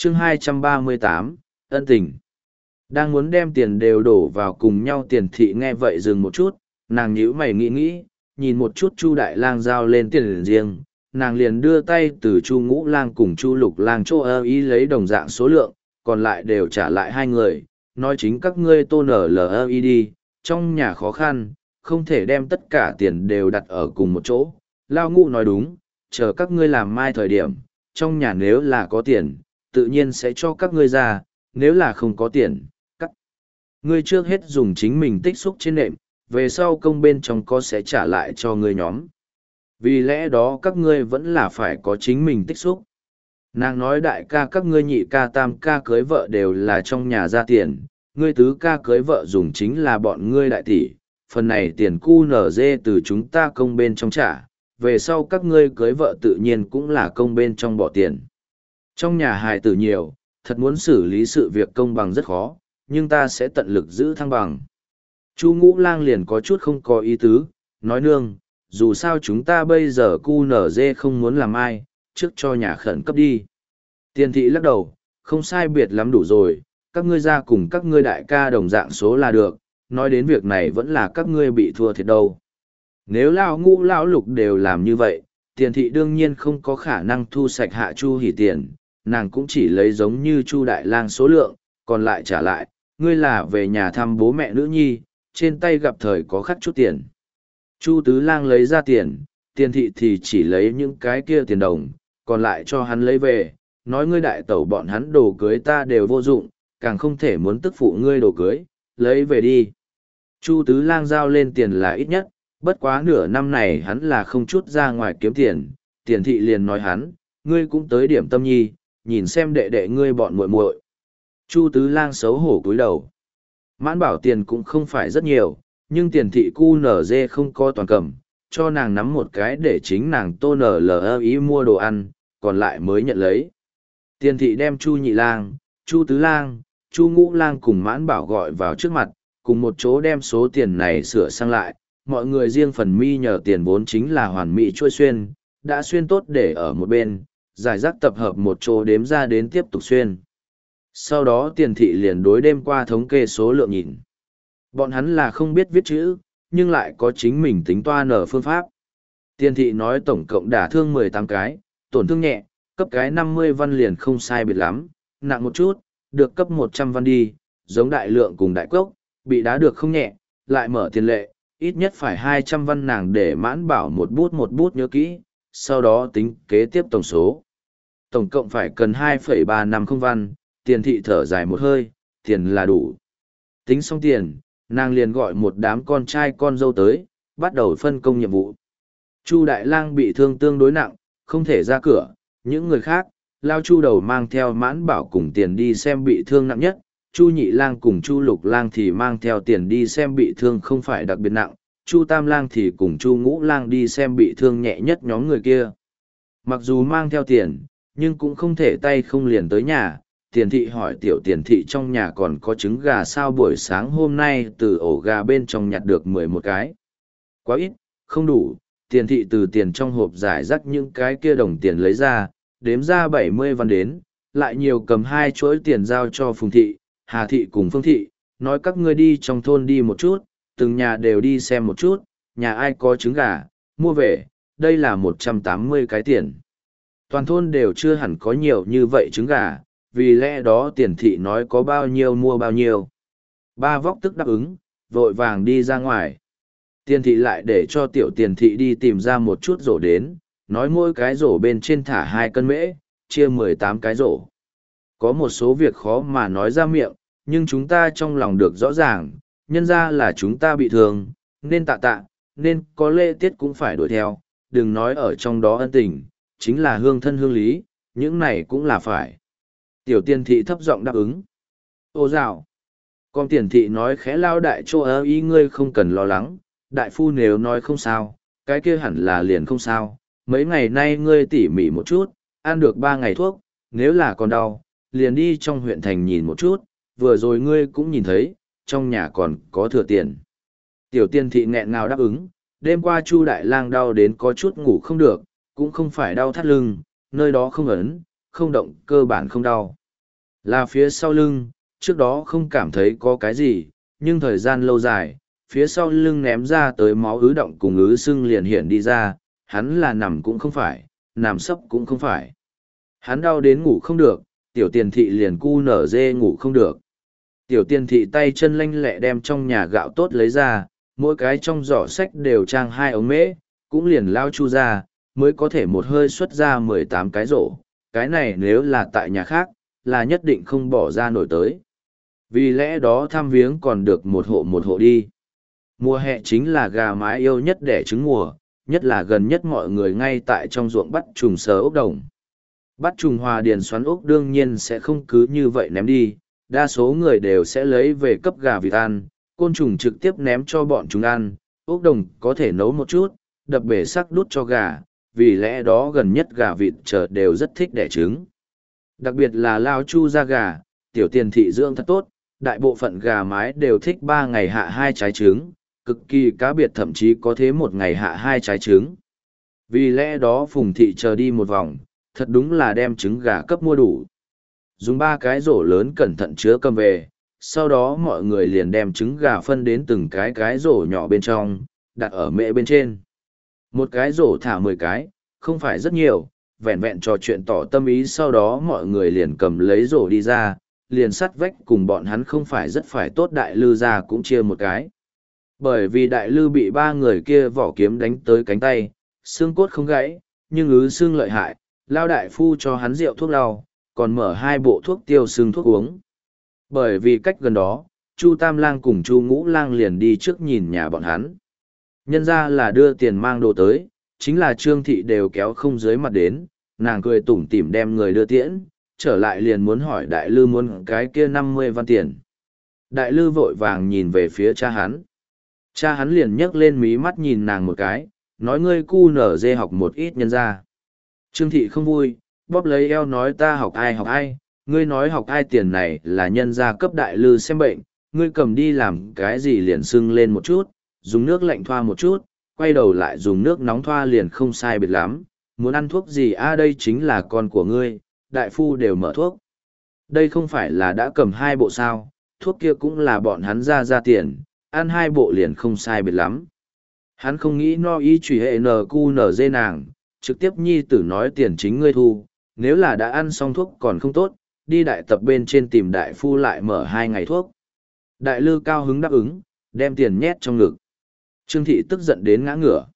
chương 238, ân tình. Đang muốn đem tiền đều đổ vào cùng nhau, Tiền thị nghe vậy dừng một chút, nàng nhíu mày nghĩ, nhìn một chút Chu Đại Lang giao lên tiền riêng, nàng liền đưa tay từ Chu Ngũ Lang cùng Chu Lục Lang chỗ ơ ý lấy đồng dạng số lượng, còn lại đều trả lại hai người, nói chính các ngươi tô nở lờ ý đi, trong nhà khó khăn, không thể đem tất cả tiền đều đặt ở cùng một chỗ. Lao Ngũ nói đúng, chờ các ngươi làm mai thời điểm, trong nhà nếu là có tiền, tự nhiên sẽ cho các ngươi ra, nếu là không có tiền, các ngươi trước hết dùng chính mình tích xúc trên nệm, về sau công bên trong có sẽ trả lại cho ngươi nhóm. Vì lẽ đó các ngươi vẫn là phải có chính mình tích xúc. Nàng nói đại ca các ngươi nhị ca tam ca cưới vợ đều là trong nhà ra tiền, ngươi tứ ca cưới vợ dùng chính là bọn ngươi đại tỷ, phần này tiền cu nở dê từ chúng ta công bên trong trả, về sau các ngươi cưới vợ tự nhiên cũng là công bên trong bỏ tiền. Trong nhà hài tử nhiều, thật muốn xử lý sự việc công bằng rất khó, nhưng ta sẽ tận lực giữ thăng bằng. Chu Ngũ Lang liền có chút không có ý tứ, nói nương, dù sao chúng ta bây giờ cu nở dê không muốn làm ai, trước cho nhà khẩn cấp đi. Tiền thị lắc đầu, không sai biệt lắm đủ rồi, các ngươi ra cùng các ngươi đại ca đồng dạng số là được, nói đến việc này vẫn là các ngươi bị thua thiệt đâu. Nếu Lão Ngũ Lão Lục đều làm như vậy, tiền thị đương nhiên không có khả năng thu sạch hạ Chu Hỷ tiền, nàng cũng chỉ lấy giống như Chu Đại Lang số lượng, còn lại trả lại, ngươi là về nhà thăm bố mẹ nữ nhi, trên tay gặp thời có khắc chút tiền. Chu Tứ Lang lấy ra tiền, tiền thị thì chỉ lấy những cái kia tiền đồng, còn lại cho hắn lấy về, nói ngươi đại tẩu bọn hắn đồ cưới ta đều vô dụng, càng không thể muốn tức phụ ngươi đồ cưới, lấy về đi. Chu Tứ Lang giao lên tiền là ít nhất, bất quá nửa năm này hắn là không chút ra ngoài kiếm tiền, tiền thị liền nói hắn, ngươi cũng tới điểm tâm nhi, nhìn xem đệ đệ ngươi bọn muội muội. Chu Tứ Lang xấu hổ cúi đầu. Mãn bảo tiền cũng không phải rất nhiều, nhưng tiền thị cu nở dê không có toàn cầm, cho nàng nắm một cái để chính nàng tô nở lờ ý mua đồ ăn, còn lại mới nhận lấy. Tiền thị đem Chu Nhị Lang, Chu Tứ Lang, Chu Ngũ Lang cùng mãn bảo gọi vào trước mặt, cùng một chỗ đem số tiền này sửa sang lại, mọi người riêng phần mi nhờ tiền vốn chính là hoàn mỹ trôi xuyên, đã xuyên tốt để ở một bên, giải rác tập hợp một chỗ đếm ra đến tiếp tục xuyên. Sau đó tiền thị liền đối đêm qua thống kê số lượng nhìn. Bọn hắn là không biết viết chữ, nhưng lại có chính mình tính toán ở phương pháp. Tiền thị nói tổng cộng đả thương 18 cái, tổn thương nhẹ, cấp cái 50 văn liền không sai biệt lắm, nặng một chút, được cấp 100 văn đi, giống đại lượng cùng đại cốc, bị đá được không nhẹ, lại mở tiền lệ, ít nhất phải 200 văn nàng để mãn bảo một bút nhớ kỹ, sau đó tính kế tiếp tổng số. Tổng cộng phải cần 2,350 văn, tiền thị thở dài một hơi, tiền là đủ. Tính xong tiền, nàng liền gọi một đám con trai con dâu tới, bắt đầu phân công nhiệm vụ. Chu Đại Lang bị thương tương đối nặng, không thể ra cửa, những người khác, Lao Chu Đầu mang theo mãn bảo cùng tiền đi xem bị thương nặng nhất, Chu Nhị Lang cùng Chu Lục Lang thì mang theo tiền đi xem bị thương không phải đặc biệt nặng, Chu Tam Lang thì cùng Chu Ngũ Lang đi xem bị thương nhẹ nhất nhóm người kia. Mặc dù mang theo tiền, nhưng cũng không thể tay không liền tới nhà. Tiền thị hỏi tiểu tiền thị trong nhà còn có trứng gà sao, buổi sáng hôm nay từ ổ gà bên trong nhặt được 11 cái. Quá ít, không đủ, tiền thị từ tiền trong hộp giải rắc những cái kia đồng tiền lấy ra, đếm ra 70 văn đến, lại nhiều cầm 2 chuỗi tiền giao cho Phùng thị, Hà thị cùng Phương thị, nói các ngươi đi trong thôn đi một chút, từng nhà đều đi xem một chút, nhà ai có trứng gà, mua về, đây là 180 cái tiền. Toàn thôn đều chưa hẳn có nhiều như vậy trứng gà, vì lẽ đó tiền thị nói có bao nhiêu mua bao nhiêu. Ba vóc tức đáp ứng, vội vàng đi ra ngoài. Tiền thị lại để cho tiểu tiền thị đi tìm ra một chút rổ đến, nói mỗi cái rổ bên trên thả 2 cân mễ, chia 18 cái rổ. Có một số việc khó mà nói ra miệng, nhưng chúng ta trong lòng được rõ ràng, nhân ra là chúng ta bị thương, nên tạ, nên có lễ tiết cũng phải đuổi theo, đừng nói ở trong đó ân tình, chính là hương thân hương lý, những này cũng là phải. Tiểu tiền thị thấp giọng đáp ứng. Ô dạo. Con tiền thị nói khẽ lao đại chỗ ý ngươi không cần lo lắng, đại phu nếu nói không sao, cái kia hẳn là liền không sao. Mấy ngày nay ngươi tỉ mỉ một chút, ăn được 3 ngày thuốc, nếu là còn đau, liền đi trong huyện thành nhìn một chút, vừa rồi ngươi cũng nhìn thấy, trong nhà còn có thừa tiền. Tiểu tiền thị nghẹn ngào đáp ứng, đêm qua Chu Đại Lang đau đến có chút ngủ không được, cũng không phải đau thắt lưng, nơi đó không ấn, không động, cơ bản không đau. Là phía sau lưng, trước đó không cảm thấy có cái gì, nhưng thời gian lâu dài, phía sau lưng ném ra tới máu ứ động cùng ứ sưng liền hiện đi ra, hắn là nằm cũng không phải, nằm sấp cũng không phải. Hắn đau đến ngủ không được, tiểu tiền thị liền cu nở dê ngủ không được. Tiểu tiền thị tay chân lanh lẹ đem trong nhà gạo tốt lấy ra, mỗi cái trong giỏ sách đều trang 2 ống mễ, cũng liền lao chu ra, mới có thể một hơi xuất ra 18 cái rổ. Cái này nếu là tại nhà khác, là nhất định không bỏ ra nổi tới. Vì lẽ đó thăm viếng còn được một hộ đi. Mùa hè chính là gà mái yêu nhất đẻ trứng mùa, nhất là gần nhất mọi người ngay tại trong ruộng bắt trùng sờ ốc đồng. Bắt trùng hòa điền xoắn ốc đương nhiên sẽ không cứ như vậy ném đi, đa số người đều sẽ lấy về cấp gà vịt ăn, côn trùng trực tiếp ném cho bọn chúng ăn, ốc đồng có thể nấu một chút, đập bể sắc đút cho gà, vì lẽ đó gần nhất gà vịt chợ đều rất thích đẻ trứng. Đặc biệt là lao chu ra gà, tiểu tiền thị dưỡng thật tốt, đại bộ phận gà mái đều thích 3 ngày hạ 2 trái trứng, cực kỳ cá biệt thậm chí có thế 1 ngày hạ 2 trái trứng. Vì lẽ đó Phùng thị chờ đi một vòng, thật đúng là đem trứng gà cấp mua đủ. Dùng 3 cái rổ lớn cẩn thận chứa cầm về, sau đó mọi người liền đem trứng gà phân đến từng cái rổ nhỏ bên trong, đặt ở mễ bên trên. Một cái rổ thả 10 cái, không phải rất nhiều, vẹn vẹn trò chuyện tỏ tâm ý, sau đó mọi người liền cầm lấy rổ đi ra, liền sắt vách cùng bọn hắn không phải rất phải tốt, đại lư ra cũng chia một cái. Bởi vì đại lư bị 3 người kia vỏ kiếm đánh tới cánh tay, xương cốt không gãy, nhưng ứ xương lợi hại, lao đại phu cho hắn rượu thuốc lau, còn mở 2 bộ thuốc tiêu xương thuốc uống. Bởi vì cách gần đó, Chu Tam Lang cùng Chu Ngũ Lang liền đi trước nhìn nhà bọn hắn. Nhân ra là đưa tiền mang đồ tới, chính là Trương Thị đều kéo không dưới mặt đến, nàng cười tủm tỉm đem người đưa tiễn, trở lại liền muốn hỏi Đại Lư muốn cái kia 50 văn tiền. Đại Lư vội vàng nhìn về phía cha hắn. Cha hắn liền nhấc lên mí mắt nhìn nàng một cái, nói ngươi cu nở dê học một ít nhân ra. Trương Thị không vui, bóp lấy eo nói ta học ai, ngươi nói học ai, tiền này là nhân gia cấp Đại Lư xem bệnh, ngươi cầm đi làm cái gì liền sưng lên một chút, dùng nước lạnh thoa một chút, quay đầu lại dùng nước nóng thoa liền không sai biệt lắm, muốn ăn thuốc gì đây chính là con của ngươi, đại phu đều mở thuốc. Đây không phải là đã cầm 2 bộ sao, thuốc kia cũng là bọn hắn ra tiền, ăn 2 bộ liền không sai biệt lắm. Hắn không nghĩ no ý chủy hệ NQNZ nàng, trực tiếp nhi tử nói tiền chính ngươi thu, nếu là đã ăn xong thuốc còn không tốt, đi đại tập bên trên tìm đại phu lại mở 2 ngày thuốc. Đại Lư cao hứng đáp ứng, đem tiền nhét trong ngực. Trương Thị tức giận đến ngã ngửa.